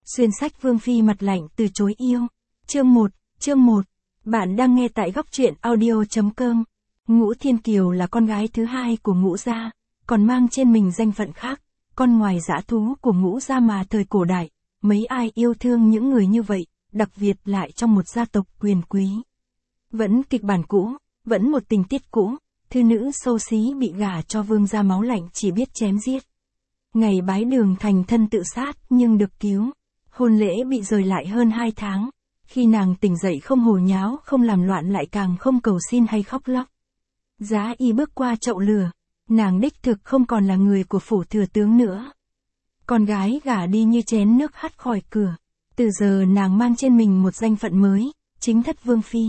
Xuyên sách Vương Phi mặt lạnh từ chối yêu. Chương 1. Bạn đang nghe tại góc truyện audio.com. Ngũ Thiên Kiều là con gái thứ hai của Ngũ gia, còn mang trên mình danh phận khác, con ngoài dã thú của Ngũ gia mà thời cổ đại, mấy ai yêu thương những người như vậy, đặc biệt lại trong một gia tộc quyền quý. Vẫn kịch bản cũ, vẫn một tình tiết cũ, thư nữ xấu xí bị gả cho vương gia máu lạnh chỉ biết chém giết. Ngày bái đường thành thân tự sát nhưng được cứu. Hôn lễ bị rời lại hơn 2 tháng. Khi nàng tỉnh dậy không hồ nháo, không làm loạn lại càng không cầu xin hay khóc lóc. Giá y bước qua chậu lửa. Nàng đích thực không còn là người của phủ thừa tướng nữa. Con gái gả đi như chén nước hắt khỏi cửa. Từ giờ nàng mang trên mình một danh phận mới, chính thất vương phi.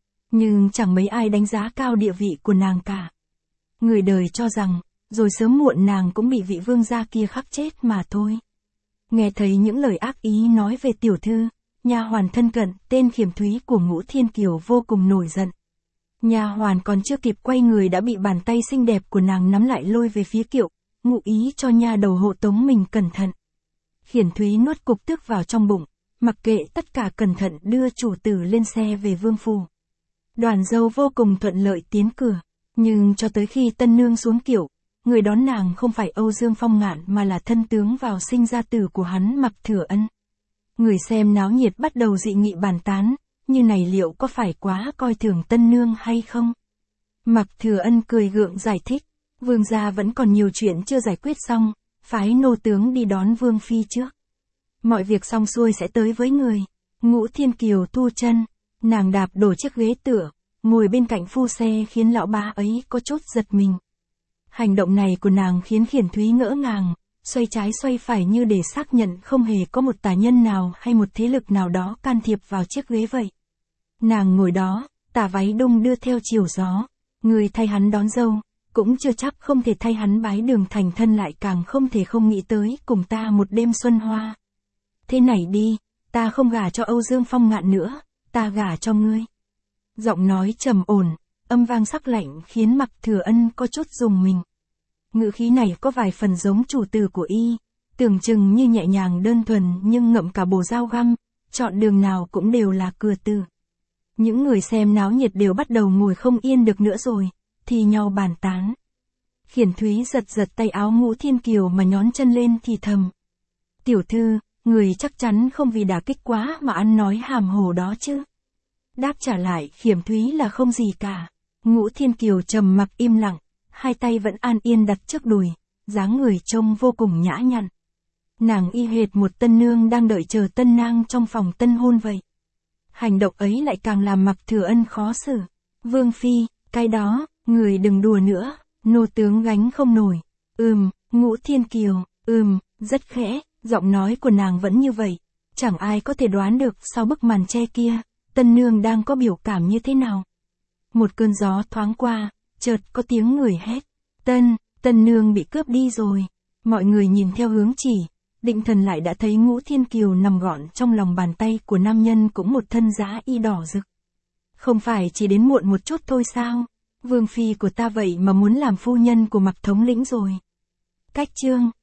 Nhưng chẳng mấy ai đánh giá cao địa vị của nàng cả. Người đời cho rằng, rồi sớm muộn nàng cũng bị vị vương gia kia khắc chết mà thôi. Nghe thấy những lời ác ý nói về tiểu thư, nha hoàn thân cận tên Khiểm Thúy của Ngũ Thiên Kiều vô cùng nổi giận. Nha hoàn còn chưa kịp quay người đã bị bàn tay xinh đẹp của nàng nắm lại lôi về phía kiệu, ngụ ý cho nha đầu hộ tống mình cẩn thận. Khiểm Thúy nuốt cục tức vào trong bụng, mặc kệ tất cả cẩn thận đưa chủ tử lên xe về vương phủ. Đoàn dâu vô cùng thuận lợi tiến cửa, nhưng cho tới khi tân nương xuống kiệu, người đón nàng không phải Âu Dương Phong Ngạn mà là thân tướng vào sinh ra tử của hắn Mạc Thừa Ân. Người xem náo nhiệt bắt đầu dị nghị bàn tán, như này liệu có phải quá coi thường tân nương hay không? Mạc Thừa Ân cười gượng giải thích, vương gia vẫn còn nhiều chuyện chưa giải quyết xong, phái nô tướng đi đón vương phi trước. Mọi việc xong xuôi sẽ tới với người. Ngũ Thiên Kiều thu chân, nàng đạp đổ chiếc ghế tựa, ngồi bên cạnh phu xe khiến lão bá ấy có chút giật mình. Hành động này của nàng khiến Khiểm Thúy ngỡ ngàng, xoay trái xoay phải như để xác nhận không hề có một tà nhân nào hay một thế lực nào đó can thiệp vào chiếc ghế vậy. Nàng ngồi đó, tà váy đung đưa theo chiều gió, người thay hắn đón dâu, cũng chưa chắc không thể thay hắn bái đường thành thân, lại càng không thể không nghĩ tới cùng ta một đêm xuân hoa. Thế này đi, ta không gả cho Âu Dương Phong Ngạn nữa, ta gả cho ngươi. Giọng nói trầm ổn, âm vang sắc lạnh khiến Mạc Thừa Ân có chút rùng mình. Ngữ khí này có vài phần giống chủ tử của y, tưởng chừng như nhẹ nhàng đơn thuần nhưng ngậm cả bồ dao găm, chọn đường nào cũng đều là cửa tử. Những người xem náo nhiệt đều bắt đầu ngồi không yên được nữa rồi, thì nhau bàn tán. Khiểm Thúy giật giật tay áo Ngũ Thiên Kiều mà nhón chân lên thì thầm. Tiểu thư, người chắc chắn không vì đả kích quá mà ăn nói hàm hồ đó chứ? Đáp trả lại Khiểm Thúy là không gì cả. Ngũ Thiên Kiều trầm mặc im lặng, hai tay vẫn an yên đặt trước đùi, dáng người trông vô cùng nhã nhặn. Nàng y hệt một tân nương đang đợi chờ tân nang trong phòng tân hôn vậy. Hành động ấy lại càng làm Mạc Thừa Ân khó xử. Vương phi, cái đó, người đừng đùa nữa, nô tướng gánh không nổi. Ngũ Thiên Kiều, rất khẽ, giọng nói của nàng vẫn như vậy. Chẳng ai có thể đoán được sau bức màn che kia, tân nương đang có biểu cảm như thế nào. Một cơn gió thoáng qua, chợt có tiếng người hét. Tân nương bị cướp đi rồi. Mọi người nhìn theo hướng chỉ, định thần lại đã thấy Ngũ Thiên Kiều nằm gọn trong lòng bàn tay của nam nhân cũng một thân giá y đỏ rực. Không phải chỉ đến muộn một chút thôi sao? Vương phi của ta vậy mà muốn làm phu nhân của Mạc thống lĩnh rồi. Cách chương